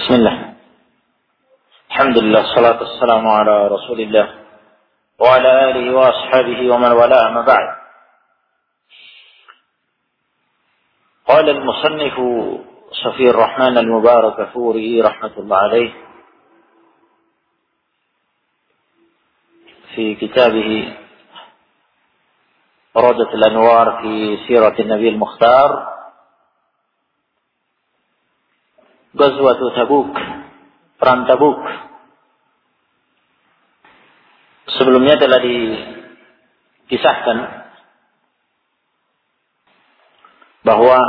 Bismillah. Alhamdulillah, salatu wassalamu ala Rasulillah wa ala alihi wa ashabihi wa man wala, amma ba'd. Qala al-musannif Safi ar-Rahman al-Mubarakfuri rahmatullah alayh fi kitabih Radat al-Anwar fi Sirat an-Nabi al-Mukhtar, Ghazwat Tabuk, Perang Tabuk. Sebelumnya telah dikisahkan bahwa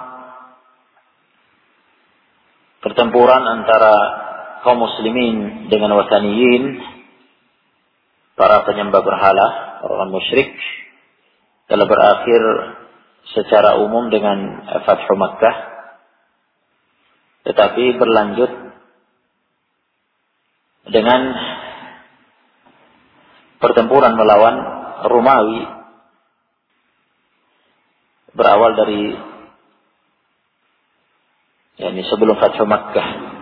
pertempuran antara kaum muslimin dengan Wathaniyin, para penyembah berhala, orang musyrik, telah berakhir secara umum dengan Fathu Makkah. Tetapi berlanjut dengan pertempuran melawan Romawi, berawal dari sebelum Fathu Makkah,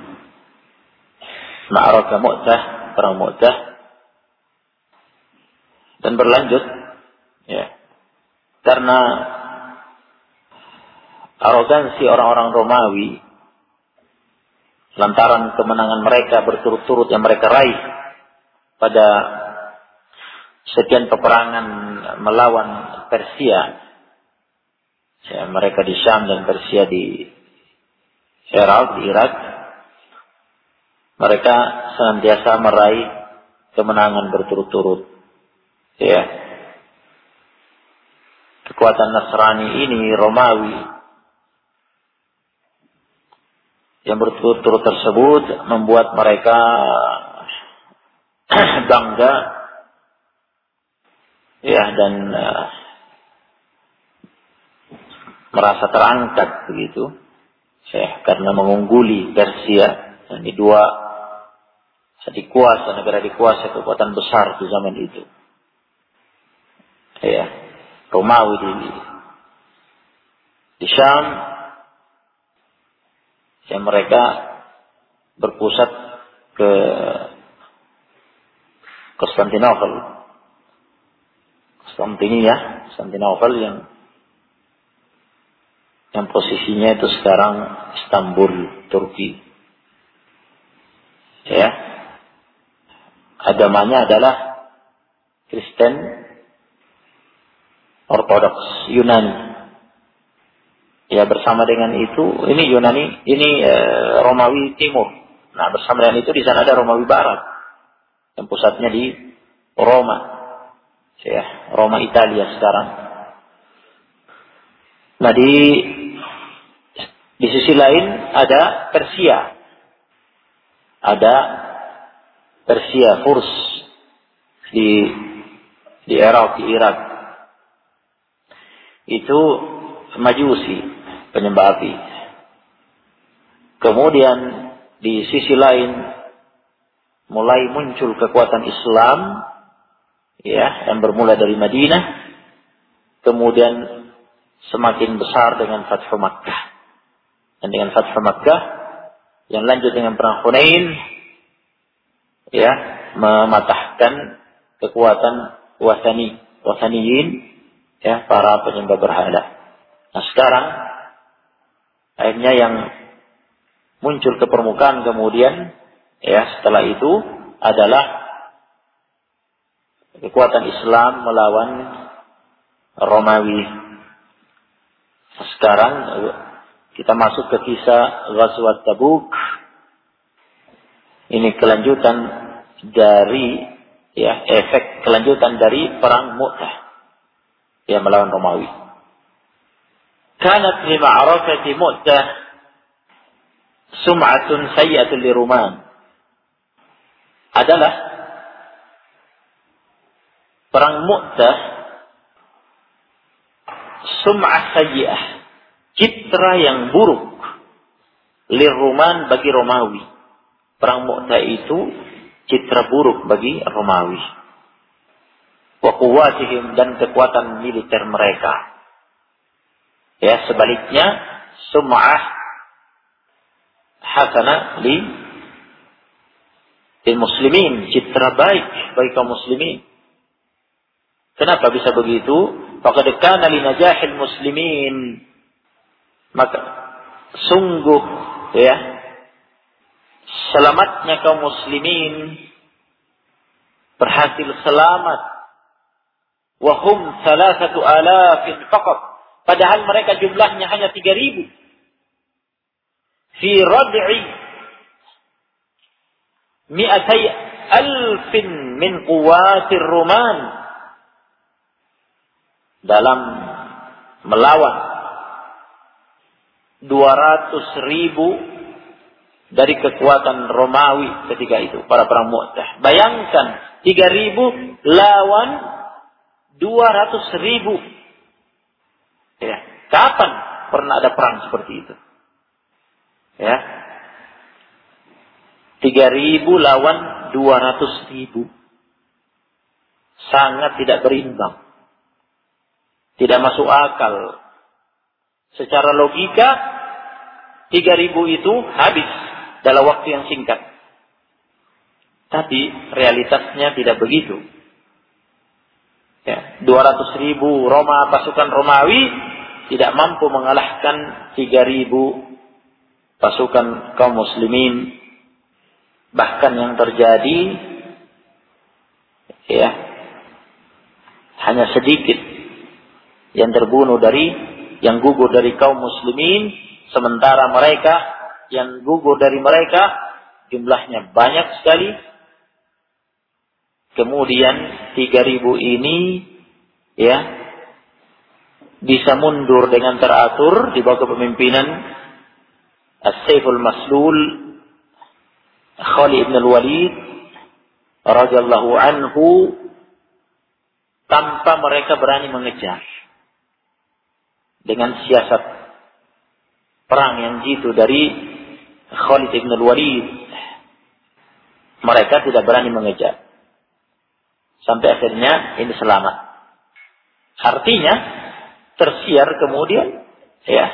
Ma'rakah Mu'tah, perang Mu'tah, dan berlanjut karena arogansi orang-orang Romawi lantaran kemenangan mereka berturut-turut yang mereka raih pada sekian peperangan melawan Persia. Mereka di Syam dan Persia di Irak. Mereka senantiasa meraih kemenangan berturut-turut. Kekuatan Nasrani ini, Romawi, yang berturut-turut tersebut membuat mereka bangga, dan merasa terangkat begitu, karena mengungguli Persia, dan negara dikuasai kekuatan besar di zaman itu. Romawi di Syam, yang mereka berpusat ke Konstantinopel yang posisinya itu sekarang Istanbul, Turki. Agamanya adalah Kristen Ortodoks Yunani. Bersama dengan itu, ini Yunani, ini Romawi Timur. Nah, bersama dengan itu di sana ada Romawi Barat, yang pusatnya di Roma, Roma Italia sekarang. Nah, di sisi lain ada Persia, Furs di Irak, itu Majusi, penyembah api. Kemudian di sisi lain mulai muncul kekuatan Islam, yang bermula dari Madinah, kemudian semakin besar dengan Fathu Makkah, dan dengan Fathu Makkah yang lanjut dengan perang Hunain, mematahkan kekuatan Wathaniyin, para penyembah berhala. Nah, sekarang akhirnya yang muncul ke permukaan kemudian setelah itu adalah kekuatan Islam melawan Romawi. Sekarang kita masuk ke kisah Ghazwat Tabuk. Ini kelanjutan dari efek kelanjutan dari perang Mu'tah melawan Romawi. Kanat li ma'rakati Mu'tah sum'atun sayyi'atun li Ruman. Adalah perang Mu'tah sum'ah sayyi'ah, citra yang buruk li Ruman, bagi Romawi. Perang Mu'tah itu citra buruk bagi Romawi. Wa quwwatihim, dan kekuatan militer mereka. Sebaliknya sum'ah hasana lil muslimin, citra baik bagi kaum muslimin. Kenapa bisa begitu? Faqad kana li najahil muslimin, maka sungguh ya selamatnya kaum muslimin, berhasil selamat, wa hum 3,000 faqat, padahal mereka jumlahnya hanya 3.000. Fi rad'i 200,000 min quwwatir Ruman, dalam melawan 200.000 dari kekuatan Romawi ketika itu, para perang Mu'tah. Bayangkan 3.000 lawan 200.000. Ya, kapan pernah ada perang seperti itu? Ya, 3.000 lawan 200.000, sangat tidak berimbang, tidak masuk akal. Secara logika 3.000 itu habis dalam waktu yang singkat. Tapi realitasnya tidak begitu. Ya, 200.000 pasukan Romawi tidak mampu mengalahkan 3.000 pasukan kaum muslimin. Bahkan yang terjadi ya hanya sedikit yang terbunuh yang gugur dari kaum muslimin, sementara mereka yang gugur dari mereka jumlahnya banyak sekali. Kemudian 3.000 ini ya bisa mundur dengan teratur di bawah kepemimpinan As-Saiful Maslul Khalid ibn al-Walid radhiyallahu anhu, tanpa mereka berani mengejar. Dengan siasat perang yang jitu dari Khalid ibn al-Walid, mereka tidak berani mengejar. Sampai akhirnya ini selamat. Artinya tersiar kemudian ya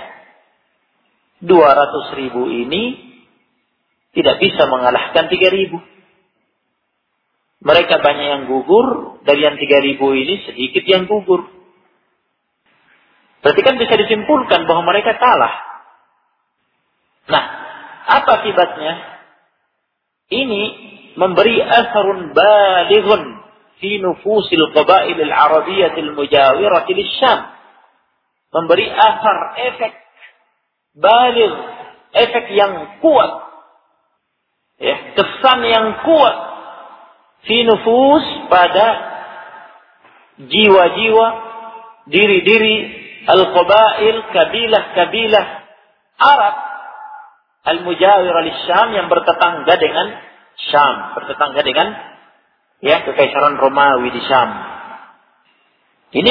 200.000 ini tidak bisa mengalahkan 3.000. Mereka banyak yang gugur, dari yang 3.000 ini sedikit yang gugur. Berarti kan bisa disimpulkan bahwa mereka kalah. Nah, apa akibatnya? Ini memberi asarun balighun fi nufusil qabail al-arabiyyah al-mujawirah lis-Syam. Memberi asar, efek baligh, efek yang kuat. Ya, kesan yang kuat fi nufus, pada jiwa-jiwa, diri-diri al-qabail, kabilah-kabilah Arab al-mujawirah lis-Syam, yang bertetangga dengan Syam, bertetangga dengan ya kekaisaran Romawi di Syam. Ini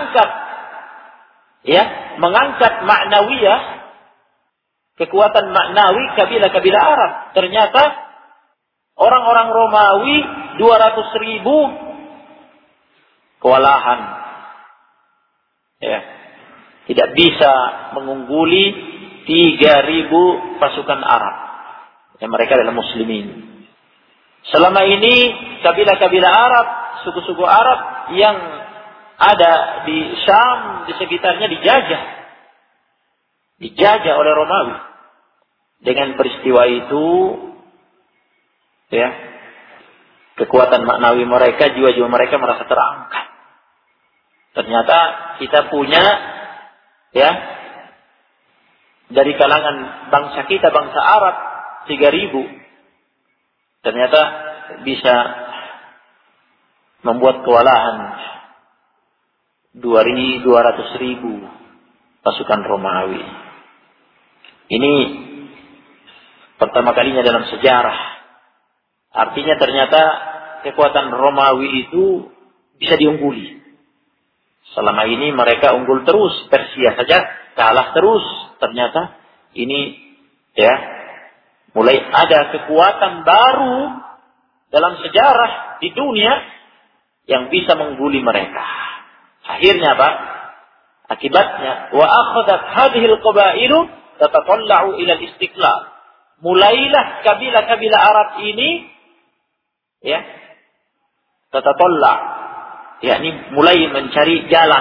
mengangkat maknawiyah, kekuatan maknawi kabilah-kabilah Arab. Ternyata orang-orang Romawi 200.000 kewalahan. Ya, tidak bisa mengungguli 3.000 pasukan Arab. Ya, mereka adalah muslimin. Selama ini kabilah-kabilah Arab, suku-suku Arab yang ada di Syam, di sekitarnya dijajah oleh Romawi. Dengan peristiwa itu ya, kekuatan maknawi mereka, jiwa-jiwa mereka merasa terangkat. Ternyata kita punya ya dari kalangan bangsa kita, bangsa Arab 3.000, ternyata bisa membuat kewalahan 200.000 pasukan Romawi. Ini pertama kalinya dalam sejarah. Artinya ternyata kekuatan Romawi itu bisa diungguli. Selama ini mereka unggul terus, Persia saja kalah terus. Ternyata ini ya mulai ada kekuatan baru dalam sejarah di dunia yang bisa mengguli mereka. Akhirnya apa? Akibatnya wa akhadhat hadhihi al-qabailu tatatalla'u ila al-istiqlal. mulailah kabilah-kabilah Arab ini ya tatatolla, yakni mulai mencari jalan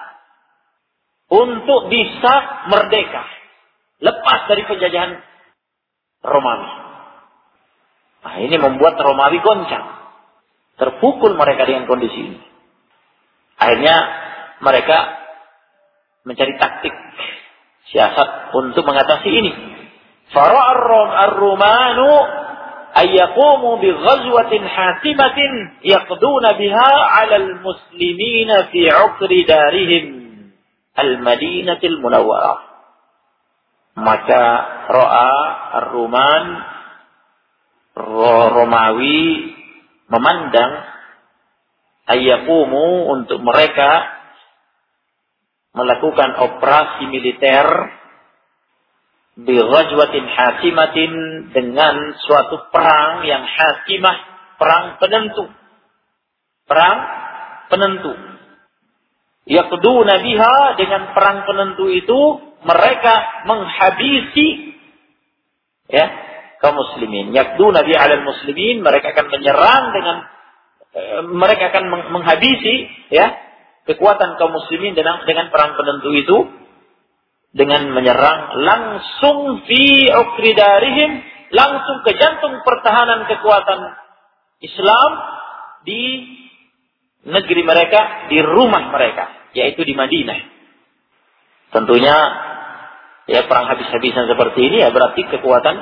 untuk bisa merdeka, lepas dari penjajahan Romawi. Nah, ini membuat Romawi goncang, terpukul mereka dengan kondisi ini. Akhirnya mereka mencari taktik, siasat untuk mengatasi ini. Fara'a ar-Rumanu ayyaqumu bi ghazwatin hasimatin yaqduna biha 'ala al-muslimina fi 'uqri darihim al-Madinatil Munawwarah. Maka ra'a ar-Ruman, Romawi memandang ayyaqumu untuk mereka melakukan operasi militer bi ghazwatin hasimatin, dengan suatu perang yang hasimah, perang penentu. Perang penentu. Yaqduna biha, dengan perang penentu itu mereka menghabisi ya kaum muslimin. Yaqduna biha 'alal muslimin, mereka akan menyerang dengan mereka akan menghabisi ya kekuatan kaum muslimin dengan perang penentu itu, dengan menyerang langsung fi ukri darihim, langsung ke jantung pertahanan kekuatan Islam di negeri mereka, di rumah mereka, yaitu di Madinah. Tentunya ya perang habis-habisan seperti ini ya berarti kekuatan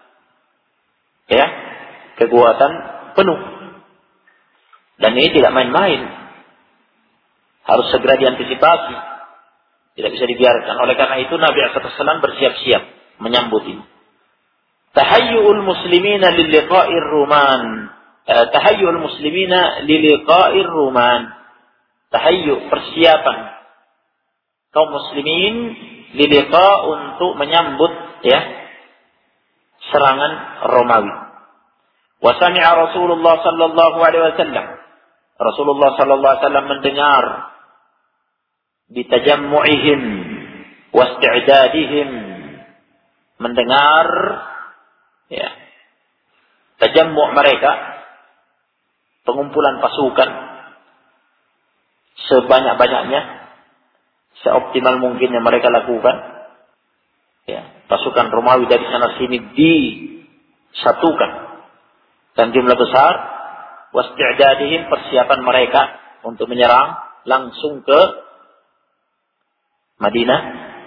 penuh. Dan ini tidak main-main, harus segera diantisipasi, tidak bisa dibiarkan. Oleh karena itu Nabi SAW bersiap-siap menyambut ini. Tahayyu'ul muslimina liliqa'ir ruman. Tahayyu'ul muslimina liliqa'ir ruman. Tahayyu', persiapan kaum muslimin liliqa', untuk menyambut ya serangan Romawi. Wa sami'a Rasulullah sallallahu alaihi wasallam. Rasulullah sallallahu alaihi wasallam mendengar bitajammu'ihim wasti'dadihim, mendengar ya tajammu' mereka, pengumpulan pasukan sebanyak-banyaknya, seoptimal mungkin yang mereka lakukan ya. Pasukan Romawi dari sana sini disatukan dan jumlah besar. Wasti'dadihim, persiapan mereka untuk menyerang langsung ke Madinah.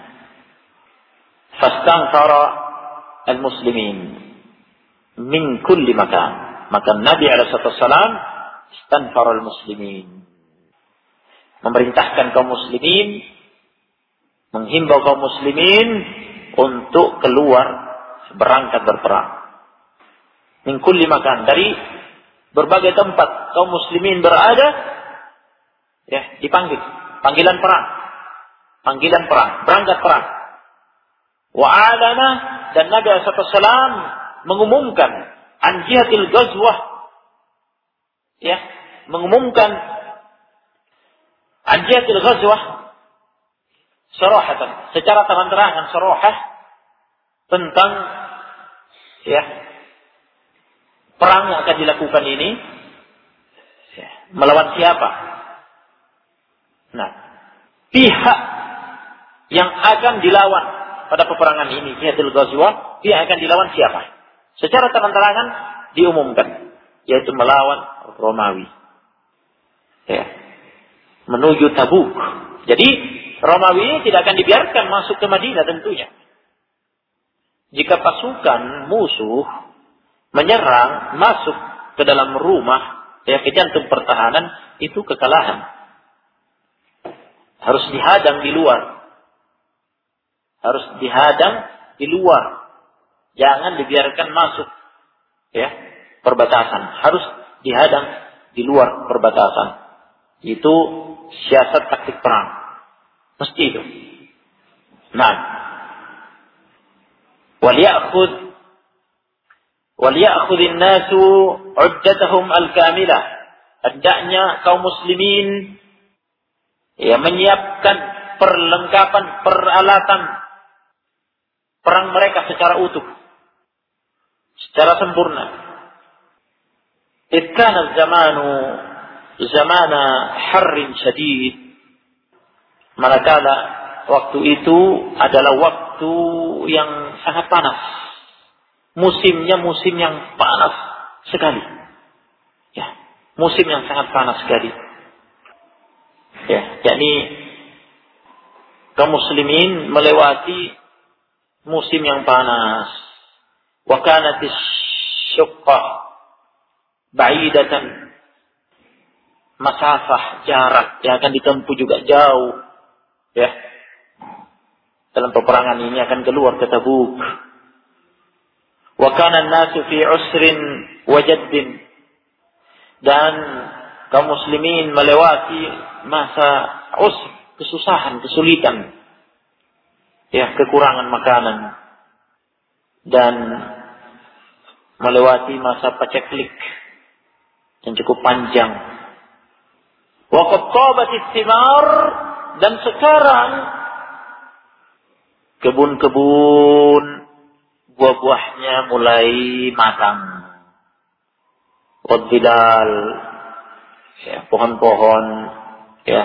Fastanfara al-muslimin min kulli makan. Maka Nabi SAW istanfara al-muslimin, memerintahkan kaum muslimin, menghimbau kaum muslimin untuk keluar berangkat berperang. Min kulli makan, dari berbagai tempat kaum muslimin berada ya, dipanggil, panggilan perang, berangkat perang. Wa alana, dan Nabi SAW mengumumkan an jihatil ghazwah ya, mengumumkan an jihatil ghazwah sarahatan, secara terang-terangan, sarahah, tentang ya perang yang akan dilakukan ini ya, melawan siapa. Nah, pihak yang akan dilawan pada peperangan ini, jihadul ghazwah, pihak akan dilawan siapa? Secara terang-terangan diumumkan, yaitu melawan Romawi. Ya. Menuju Tabuk. Jadi Romawi tidak akan dibiarkan masuk ke Madinah tentunya. Jika pasukan musuh menyerang masuk ke dalam rumah, ya, ke jantung pertahanan, itu kekalahan. Harus dihadang di luar. Jangan dibiarkan masuk ya perbatasan. Harus dihadang di luar perbatasan. Itu siasat taktik perang. Mesti itu. Nah, waliya'khudhin nasu 'uddatahum al-kamilah. Hendaknya kaum muslimin ya menyiapkan perlengkapan, peralatan perang mereka secara utuh. secara sempurna. إذ كان الزمان زمان حر شديد, manakala waktu itu adalah waktu yang sangat panas. Musimnya musim yang panas sekali. Ya, musim yang sangat panas sekali. Ya, yakni kaum muslimin melewati musim yang panas. Wa kanatis syuqqa ba'idatan, masafah, jarak yang akan ditempuh juga jauh. Ya, dalam peperangan ini akan keluar ke Tabuk. Wa kana an-nasu fi usrin wa jaddin, dan kaum muslimin melewati masa usr, kesusahan, kesulitan. Ya, kekurangan makanan, dan melewati masa paceklik yang cukup panjang. Wa qad tabatis thimar, dan sekarang kebun-kebun buah-buahnya mulai matang. Wadilal, ya, pohon-pohon, ya,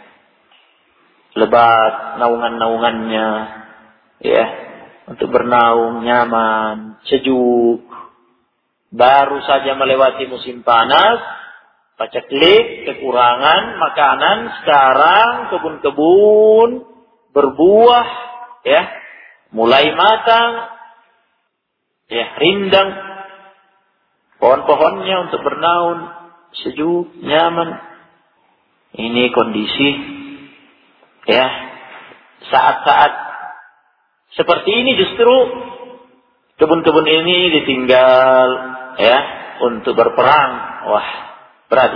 lebat naungan-naungannya, ya, untuk bernaung nyaman, sejuk. Baru saja melewati musim panas, paceklik, kekurangan makanan. Sekarang kebun-kebun berbuah, ya, mulai matang, ya, rindang. Pohon-pohonnya untuk bernaung, sejuk, nyaman. Ini kondisi, ya, saat-saat seperti ini justru kebun-kebun ini ditinggal, ya, untuk berperang. Wah, berat.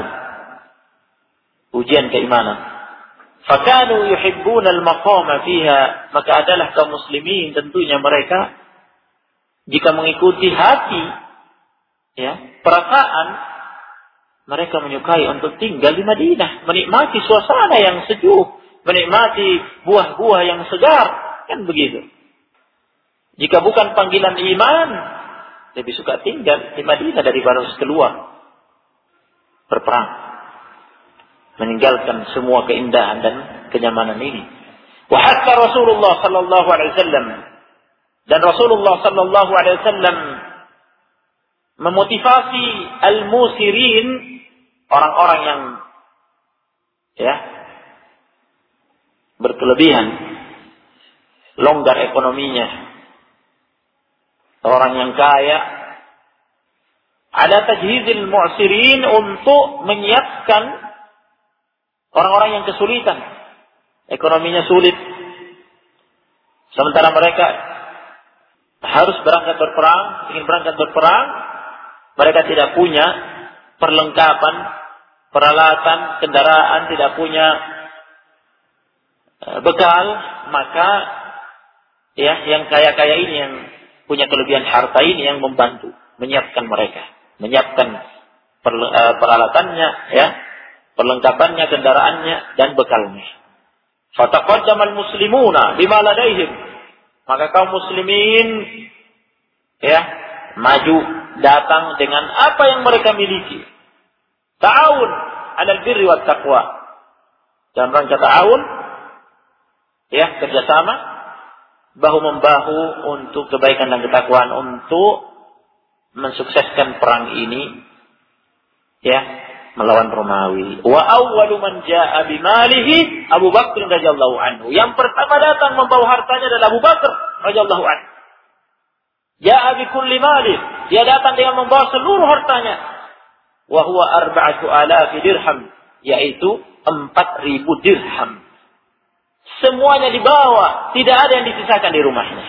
Ujian keimanan. Fakanu yuhibbuna al-maqama fiha, maka adalah kaum muslimin tentunya mereka jika mengikuti hati, ya, perasaan, mereka menyukai untuk tinggal di Madinah, menikmati suasana yang sejuk, menikmati buah-buah yang segar, kan begitu. Jika bukan panggilan iman, lebih suka tinggal di Madinah daripada harus keluar berperang, meninggalkan semua keindahan dan kenyamanan ini. Wa hatta Rasulullah sallallahu alaihi wasallam, dan Rasulullah sallallahu alaihi wasallam memotivasi al-musirin, orang-orang yang, ya, berkelebihan, longgar ekonominya, orang yang kaya, ada tajhizil mu'sirin, untuk menyiapkan orang-orang yang kesulitan, ekonominya sulit, sementara mereka harus berangkat berperang, ingin berangkat berperang, mereka tidak punya perlengkapan, peralatan, kendaraan, tidak punya bekal, maka, ya, yang kaya-kaya ini, yang punya kelebihan harta ini, yang membantu menyiapkan mereka, menyiapkan peralatannya, ya, perlengkapannya, kendaraannya, dan bekalnya. Fataqaddamal muslimuna bima ladaihim, maka kaum muslimin, ya, maju, datang dengan apa yang mereka miliki. Ta'awun 'alal birri wat taqwa, dalam rangka ta'awun, ya, kerjasama, bahu-membahu untuk kebaikan dan ketakwaan, untuk mensukseskan perang ini, ya, melawan Romawi. Wa awwalu man jaa'a bimalihi Abu Bakr radhiyallahu anhu. Yang pertama datang membawa hartanya adalah Abu Bakar radhiyallahu anhu. Jaa'a bi kulli mali, dia datang dengan membawa seluruh hartanya. Wa huwa 4,000 dirham, yaitu 4.000 dirham. Semuanya dibawa, tidak ada yang disisakan di rumahnya.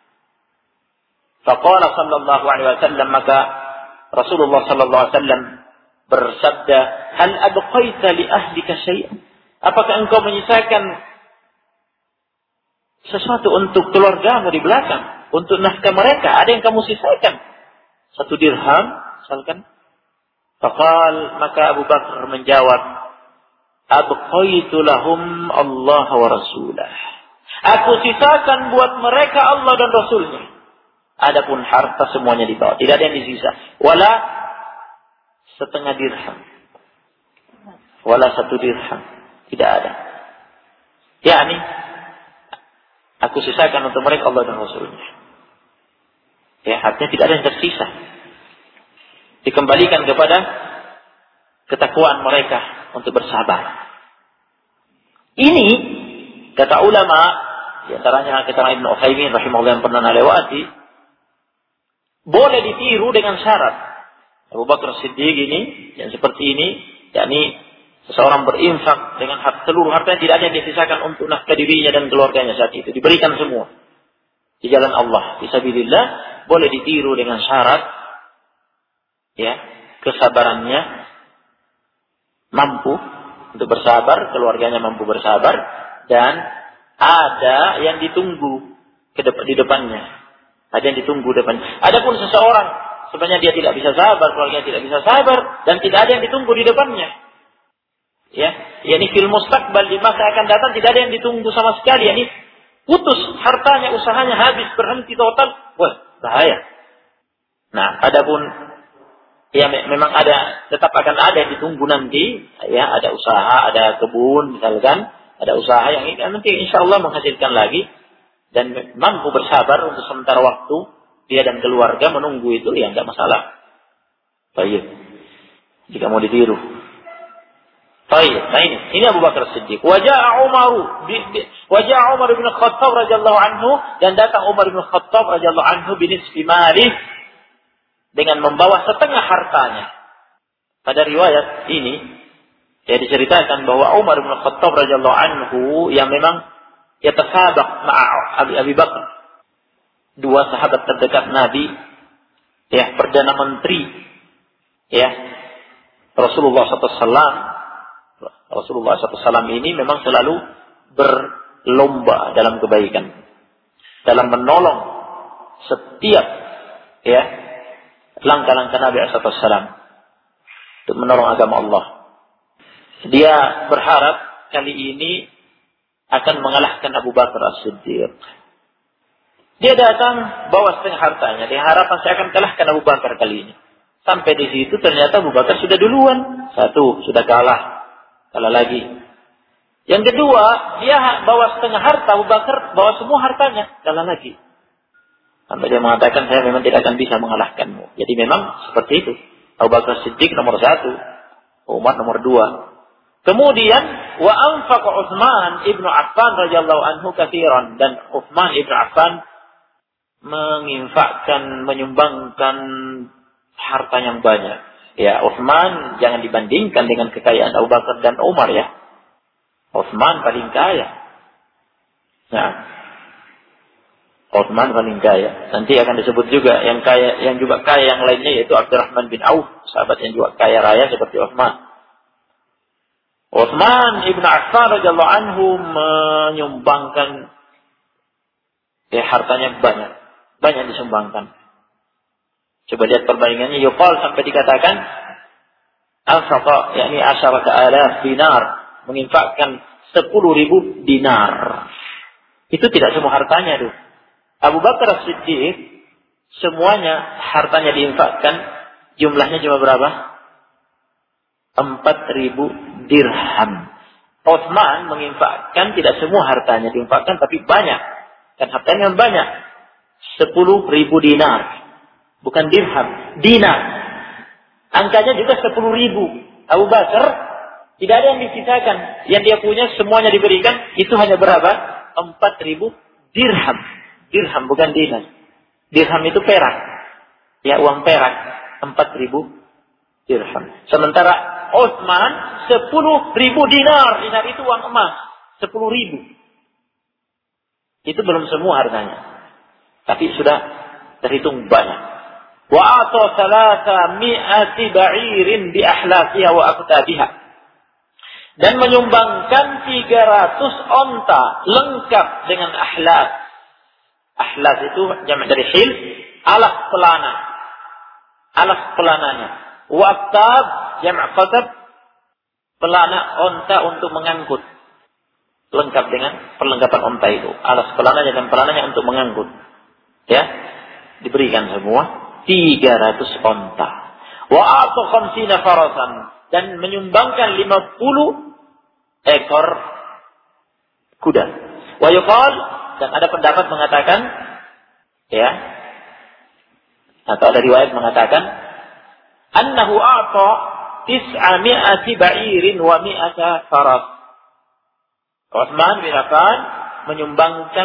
Faqala sallallahu alaihi wasallam, maka Rasulullah sallallahu alaihi wasallam bersabda, hal abqaita li ahlika syai'an? Apakah engkau menyisakan sesuatu untuk keluargamu di belakang, untuk nafkah mereka? Ada yang kamu sisakan? 1 dirham, misalkan. Faqal, maka Abu Bakar menjawab, abqaitu lahum Allah wa rasulah. Aku sisakan buat mereka Allah dan Rasulnya. Adapun harta semuanya dibawa, tidak ada yang disisa. Wala setengah dirham, wala 1 dirham, tidak ada. Yani aku sisakan untuk mereka Allah dan Rasulnya. Ya, artinya tidak ada yang tersisa. Dikembalikan kepada ketakwaan mereka untuk bersabar. Ini kata ulama, di antaranya kata Ibnu Utsaimin rahimahullah yang pernah lewati, boleh ditiru dengan syarat. Abu Bakar Siddiq ini yang seperti ini, yakni seseorang berinfak dengan seluruh hartanya, tidak ada yang disisakan untuk nafkah dirinya dan keluarganya saat itu, diberikan semua di jalan Allah, fisabilillah, boleh ditiru dengan syarat, ya, kesabarannya mampu untuk bersabar, keluarganya mampu bersabar, dan ada yang ditunggu di depannya, ada yang ditunggu depannya. Adapun seseorang sebenarnya dia tidak bisa sabar, keluarganya tidak bisa sabar, dan tidak ada yang ditunggu di depannya, ya, yakni fil mustaqbal, di masa akan datang tidak ada yang ditunggu sama sekali, yakni putus hartanya, usahanya habis, berhenti total, wah bahaya. Nah, adapun ya memang ada, tetap akan ada yang ditunggu nanti, ya, ada usaha, ada kebun misalkan, ada usaha yang nanti insya Allah menghasilkan lagi, dan mampu bersabar untuk sementara waktu dia dan keluarga menunggu itu, ya enggak masalah. Baik, jika mau ditiru. Baik, nah ini Abu Bakar Siddiq. Wajah Umar bin Khattab radhiyallahu anhu, dan datang Umar bin Khattab radhiyallahu anhu binisfi malih, dengan membawa setengah hartanya. Pada riwayat ini ya diceritakan bahwa Umar bin Khattab radhiyallahu anhu yang memang yatasabaq ma'a Abi Bakar, dua sahabat terdekat Nabi, ya, perdana menteri, ya, Rasulullah SAW ini memang selalu berlomba dalam kebaikan, dalam menolong setiap, ya, langkah-langkah Nabi SAW untuk menolong agama Allah. Dia berharap kali ini akan mengalahkan Abu Bakar As-Siddiq. Dia datang bawa setengah hartanya. Dia harapan saya akan kalahkan Abu Bakar kali ini. Sampai di situ ternyata Abu Bakar sudah duluan. Satu, sudah kalah lagi. Yang kedua, dia bawa setengah harta, Abu Bakar bawa semua hartanya, kalah lagi. Sampai dia mengatakan, saya memang tidak akan bisa mengalahkanmu. Jadi memang seperti itu. Abu Bakar Siddiq nomor 1, Umar nomor 2. Kemudian wa anfaqa Utsman ibnu Affan radhiyallahu anhu katsiran, dan Utsman ibnu Affan menginfakkan, menyumbangkan harta yang banyak. Ya, Utsman jangan dibandingkan dengan kekayaan Abu Bakar dan Umar, ya. Utsman paling kaya. Nah, Utsman paling kaya. Nanti akan disebut juga yang kaya, yang juga kaya yang lainnya, yaitu Abdurrahman bin Auf, sahabat yang juga kaya raya seperti Utsman. Utsman ibn Affan radhiyallahu anhu menyumbangkan, ya, hartanya banyak disumbangkan. Coba lihat perbandingannya, yuqal sampai dikatakan anfaqa, yakni 10,000 dinar, menginfakkan 10.000 dinar. Itu tidak semua hartanya tuh. Abu Bakar As-Siddiq semuanya hartanya diinfakkan, jumlahnya cuma berapa? 4.000 dirham. Utsman menginfakkan tidak semua hartanya diinfakkan, tapi banyak. Dan hartanya banyak. 10.000 dinar. Bukan dirham, dinar. Angkanya juga 10.000. Abu Bakar tidak ada yang disisakan. Yang dia punya semuanya diberikan. Itu hanya berapa? 4.000 dirham. Dirham bukan dinar. Dirham itu perak. Ya, uang perak. 4.000 dirham. Sementara Utsman 10.000 dinar. Dinar itu uang emas. 10.000. Itu belum semua harganya. Tapi sudah terhitung banyak. Wa ata 300 ba'irin bi ahlafiha wa aqtabiha. Dan menyumbangkan 300 onta lengkap dengan ahlaf. Ahlaf itu jamak dari hil, alas pelana. Alas pelananya. Wa aqtab jamak qatab, pelana onta untuk mengangkut. Lengkap dengan perlengkapan onta itu. Alas pelananya dan pelananya untuk mengangkut. Ya. diberikan semua 300 onta. Wa a'ta 50 farasan, dan menyumbangkan 50 ekor kuda. Wa yuqal, dan ada pendapat mengatakan, ya, atau ada riwayat mengatakan, annahu a'ta 900 ba'irin wa 100 faras. Utsman bin Affan menyumbangkan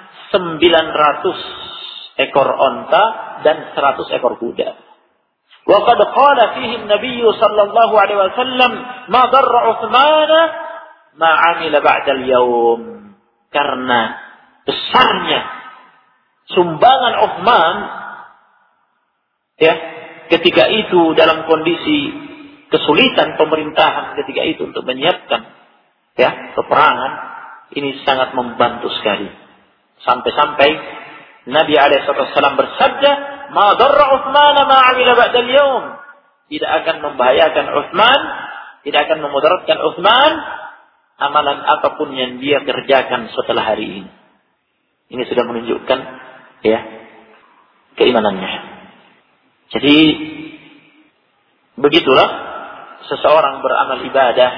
900 ekor onta dan 100 ekor kuda. Wa qad qala fihi an-nabiy sallallahu alaihi wasallam, ma darra Utsman ma 'amila ba'da al-yawm. Karena besarnya sumbangan Utsman, ya, ketika itu dalam kondisi kesulitan pemerintahan ketika itu untuk menyiapkan, ya, peperangan, ini sangat membantu sekali. Sampai-sampai Nabi alaihissalam bersabda, "Ma darra Utsman ma 'amila ba'da al-yawm." Tidak akan membahayakan Utsman, tidak akan memudaratkan Utsman amalan apapun yang dia kerjakan setelah hari ini. Ini sudah menunjukkan, ya, keimanannya. Jadi begitulah seseorang beramal ibadah,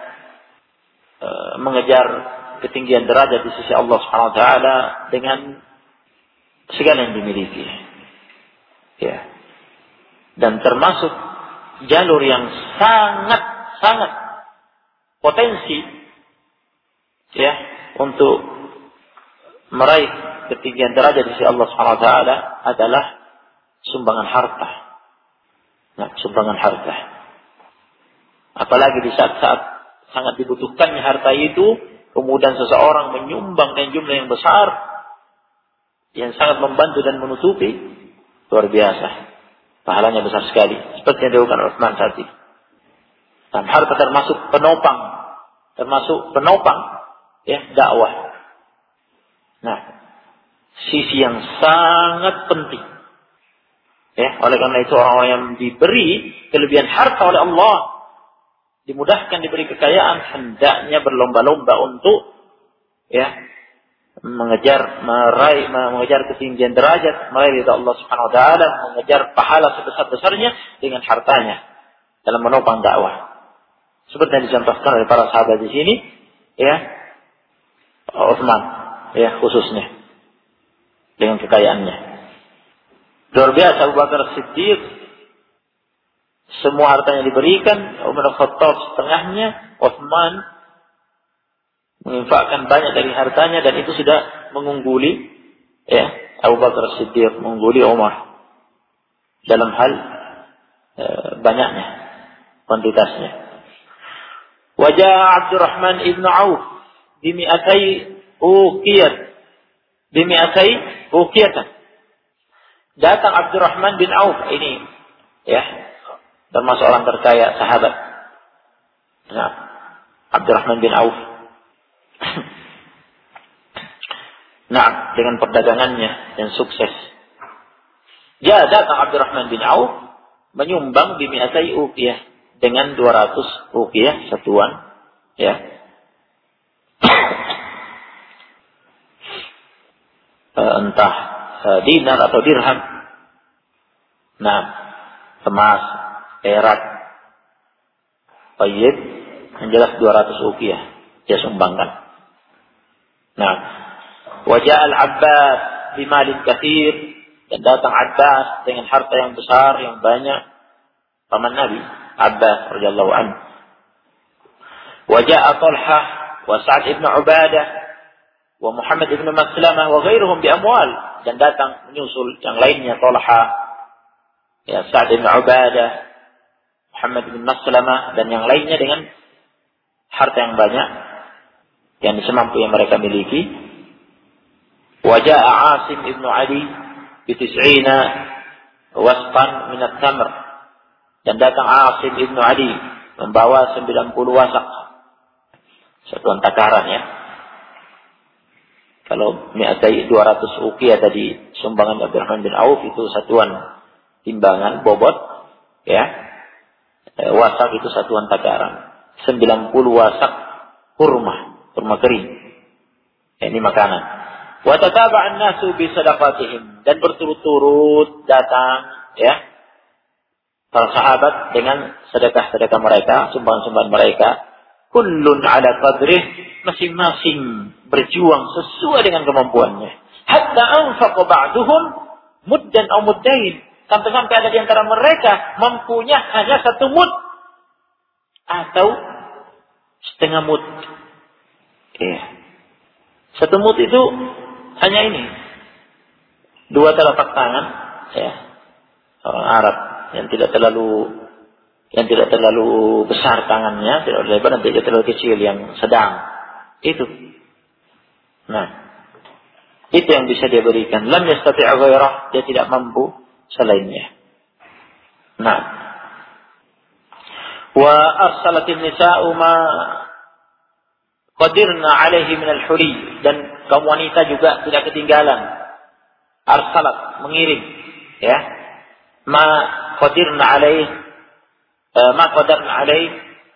mengejar ketinggian derajat di sisi Allah Subhanahu wa taala dengan segala yang dimiliki. Ya. Dan termasuk jalur yang sangat potensi, ya, untuk meraih ketinggian derajat di sisi Allah Subhanahu wa taala adalah sumbangan harta. Nah, sumbangan harta. Apalagi di saat-saat sangat dibutuhkannya harta itu, kemudian seseorang menyumbang dengan jumlah yang besar, yang sangat membantu dan menutupi, luar biasa. Pahalanya besar sekali. Seperti yang dilakukan Utsman tadi. Dan harta termasuk penopang, ya, dakwah. Nah, sisi yang sangat penting. Ya, oleh karena itu orang-orang yang diberi kelebihan harta oleh Allah, dimudahkan diberi kekayaan, hendaknya berlomba-lomba untuk, ya, mengejar ketinggian derajat, meraih ridha Allah Subhanahu wa taala, mengejar pahala sebesar-besarnya dengan hartanya dalam menopang dakwah. Seperti yang dicontohkan oleh para sahabat di sini, ya, Utsman, ya, khususnya dengan kekayaannya. Luar biasa Abu Bakar Siddiq, semua hartanya diberikan, Umar Khattab setengahnya, Utsman menginfakkan banyak dari hartanya, dan itu sudah mengungguli, ya, Abu Bakar Siddiq, mengungguli Umar dalam hal banyaknya, kuantitasnya. Wajah Abdurrahman ibn Auf bimi'atai uqiyatan. Datang Abdurrahman bin Auf ini, ya, termasuk orang terkaya sahabat. Nah, Abdurrahman bin Auf. Nah, dengan perdagangannya yang sukses. Ya, datang Abdurrahman bin Auf menyumbang bimi'atai uqiyah, dengan 200 uqiyah satuan, ya. Entah dinar atau dirham. Nah, emas, perak, tayyib, yang jelas 200 uqiyah dia sumbangkan. Nah, wajah Al-Abbas bimalin katsir, dan datang Abbas dengan harta yang besar, yang banyak, paman Nabi Abbas radhiyallahu anhu. Wajah Talhah wa Sa'ad ibn Ubadah wa Muhammad ibn Maslamah wa ghairuhum bi amwal, dan datang menyusul yang lainnya, Talhah, ya, Sa'ad ibn Ubadah, Muhammad ibn Maslamah, dan yang lainnya dengan harta yang banyak yang semampu yang mereka miliki. Wajah Asim ibn Ali bi 90 wasqan min at-tamr, dan datang Asim ibn Ali membawa 90 wasak, satuan takaran, ya. Kalau 200 uqiyah tadi sumbangan Abdurrahman bin Auf, itu satuan timbangan bobot, ya. Wasak itu satuan takaran. 90 wasak kurma kering. Ya, ini makanan. Wa tataba'an nasu bi sadaqatihim, dan berturut-turut datang ya para sahabat dengan sedekah-sedekah mereka, sumbangan-sumbangan mereka. Kullun ala qadrih, masing-masing berjuang sesuai dengan kemampuannya. Hatta anfaqa ba'duhum muddan aw muddain, sampai-sampai ada di antara mereka mampunya hanya 1 mud atau setengah mud. Ya. 1 mud itu hanya ini, 2 telapak tangan ya. Orang Arab yang tidak terlalu besar tangannya, tidak lebar dan tidak terlalu kecil, yang sedang. Itu. Nah, itu yang bisa dia berikan. Lam yastati' ghairah, dia tidak mampu selainnya. Nah, wa arsalatin nisa'u ma qadirna alaihi min al-huri, dan kaum wanita juga tidak ketinggalan. Arsalat, mengirim ya. Ma qadirna alaihi ma qadarna alaihi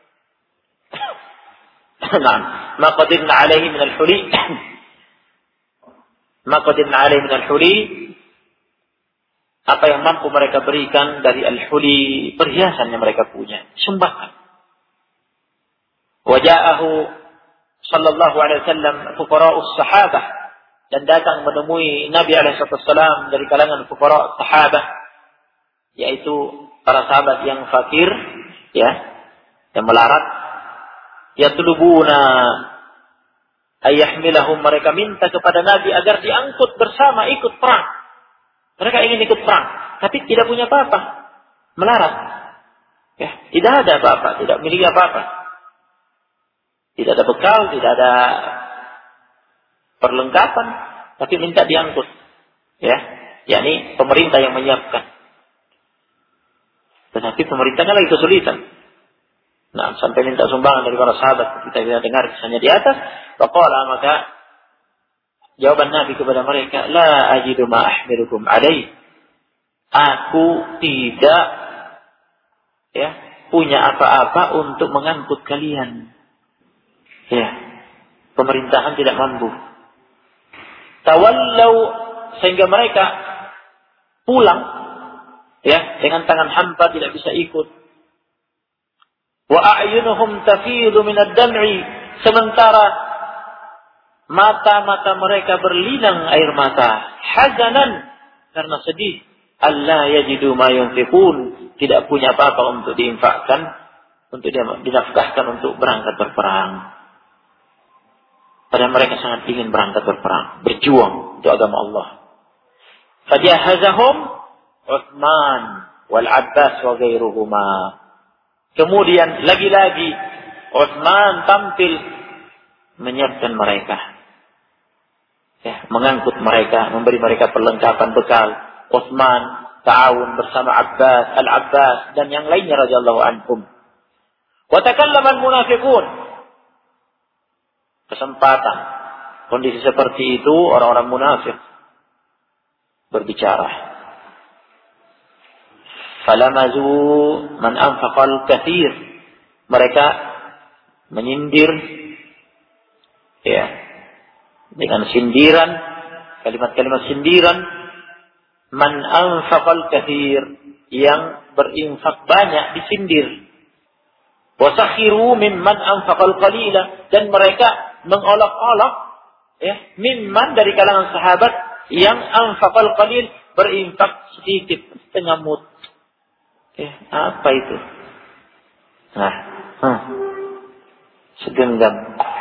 nah, ma qadirna alaihi min al-huri ma qadirna alaihi min al-huri, apa yang mampu mereka berikan dari al-huli, perhiasan yang mereka punya, sumbangan. Waja'ahu sallallahu alaihi wasallam fuqara'us sahabah, dan datang menemui Nabi alaihi wasallam dari kalangan fuqara' sahabah, yaitu para sahabat yang fakir ya, yang melarat. Yatlubuna ayyahmilahum, mereka minta kepada Nabi agar diangkut bersama ikut perang. Mereka ingin ikut perang, tapi tidak punya apa-apa, melarat. Ya, tidak ada apa-apa, tidak memiliki apa-apa. Tidak ada bekal, tidak ada perlengkapan, tapi minta diangkut. Ya, yakni pemerintah yang menyiapkan. Tetapi pemerintahnya lagi kesulitan. Nah, sampai minta sumbangan dari para sahabat. Kita bisa dengar kisahnya di atas. Faqala, maka jawaban Nabi kepada mereka, la ajidu ma ahmilukum alaih. Aku tidak ya punya apa-apa untuk mengangkut kalian. Ya, pemerintahan tidak mampu. Tawallau, sehingga mereka pulang ya dengan tangan hampa, tidak bisa ikut. Wa a'yunuhum tafidu minad dam'i, sementara mata-mata mereka berlinang air mata, hazanan, karena sedih. Allah yajidu ma yunfiqun, tidak punya apa-apa untuk diinfakkan, untuk dinafkahkan untuk berangkat berperang. Padahal mereka sangat ingin berangkat berperang, berjuang untuk agama Allah. Fajahazahum Utsman wal Abbas wa ghairuhuma. Kemudian lagi-lagi Utsman tampil menyiapkan mereka, ya, mengangkut mereka, memberi mereka perlengkapan bekal. Utsman ta'awun bersama Al-Abbas dan yang lainnya radhiyallahu anhum. Wa takallama al-munafiqun. Kesempatan kondisi seperti itu, orang-orang munafik berbicara. Falamazu man anfaqal katsir, mereka menyindir ya dengan sindiran, kalimat-kalimat sindiran, man anfaqal katsir, yang berinfak banyak disindir. Wasakhiru mimman anfaqal qalila, dan mereka mengolok-olok ya mimman, dari kalangan sahabat yang anfaqal qalil, berinfak sedikit, setengah mud. Ya, apa itu? Nah, segenggam.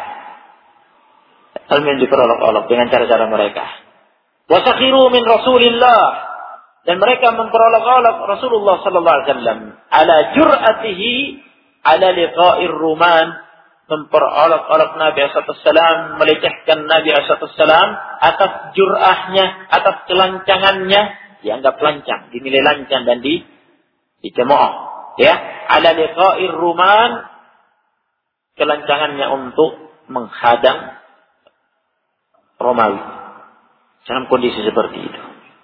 Al-min diperolok-olok dengan cara-cara mereka. Wasakhiru min Rasulillah, dan mereka memperolok-olok Rasulullah sallallahu alaihi wasallam ala jur'atihi ala liqa'ir ruman, memperolok-olok Nabi SAW, melecehkan Nabi SAW atas jur'ahnya, atas kelancangannya, dianggap lancang, dinilai lancang dan dicemooh. Ya, ala liqa'ir ruman, kelancangannya untuk menghadang Romawi dalam kondisi seperti itu.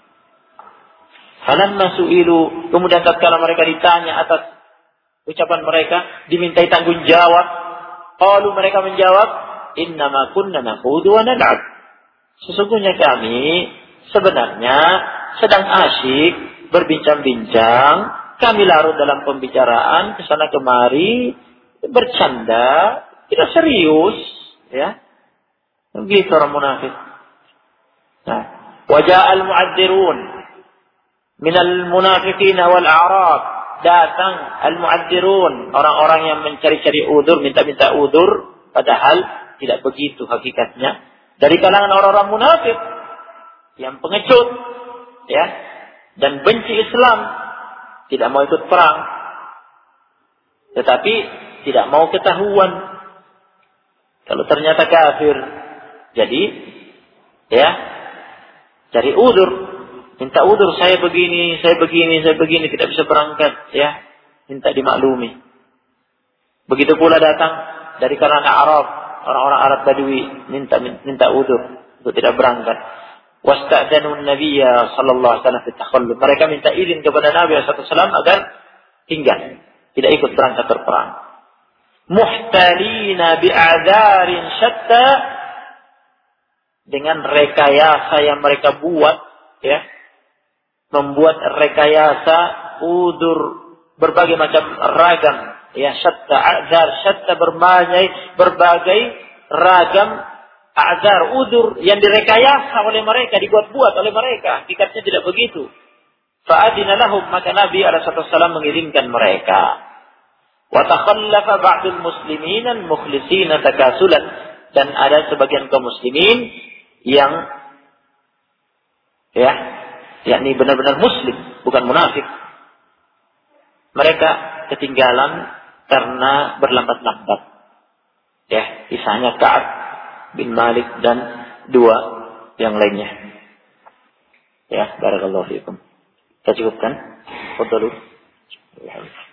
Falamma su'ilu, kemudian tatkala mereka ditanya atas ucapan mereka, dimintai tanggung jawab, qalu, mereka menjawab, innama kunna nakhudu wa nal'ab, Sesungguhnya kami sebenarnya sedang asyik berbincang-bincang, kami larut dalam pembicaraan kesana kemari, bercanda, tidak serius, ya. Begitu orang munafik. Nah, wajah al-mu'adzirun minal munafiqin wal a'rab, datang al-mu'adzirun, orang-orang yang mencari-cari udzur, minta-minta udzur, padahal tidak begitu hakikatnya, dari kalangan orang-orang munafik yang pengecut, ya, dan benci Islam, tidak mau ikut perang, tetapi tidak mau ketahuan kalau ternyata kafir. Jadi, ya, cari udzur, minta udzur, saya begini, tidak bisa berangkat, ya, minta dimaklumi. Begitu pula datang dari kalangan Arab, orang-orang Arab Badui, minta udzur untuk tidak berangkat. Wasta'danu Nabiyya sallallahu alaihi wasallam fi takhalluf. Mereka minta izin kepada Nabi sallallahu alaihi wasallam agar tinggal, tidak ikut berangkat berperang. Muhtalina bi'adzarin syatta, dengan rekayasa yang mereka buat, ya, membuat rekayasa udzur berbagai macam ragam, ya, syatta, a'dzar, syatta, berbagai ragam a'dzar, udzur yang direkayasa oleh mereka, dibuat-buat oleh mereka, hakikatnya tidak begitu. Fa'adina lahum, maka Nabi alaihi wasallam mengirimkan mereka. Wa takhallafa ba'dul muslimin al-mukhlisin takasulan, dan ada sebagian kaum muslimin yang, ya, yakni benar-benar muslim, bukan munafik. Mereka ketinggalan karena berlambat-lambat. Ya, kisahnya Ka'ab bin Malik dan dua yang lainnya. Ya, barakallahu fiikum. Kita cukupkan. Fadhalu.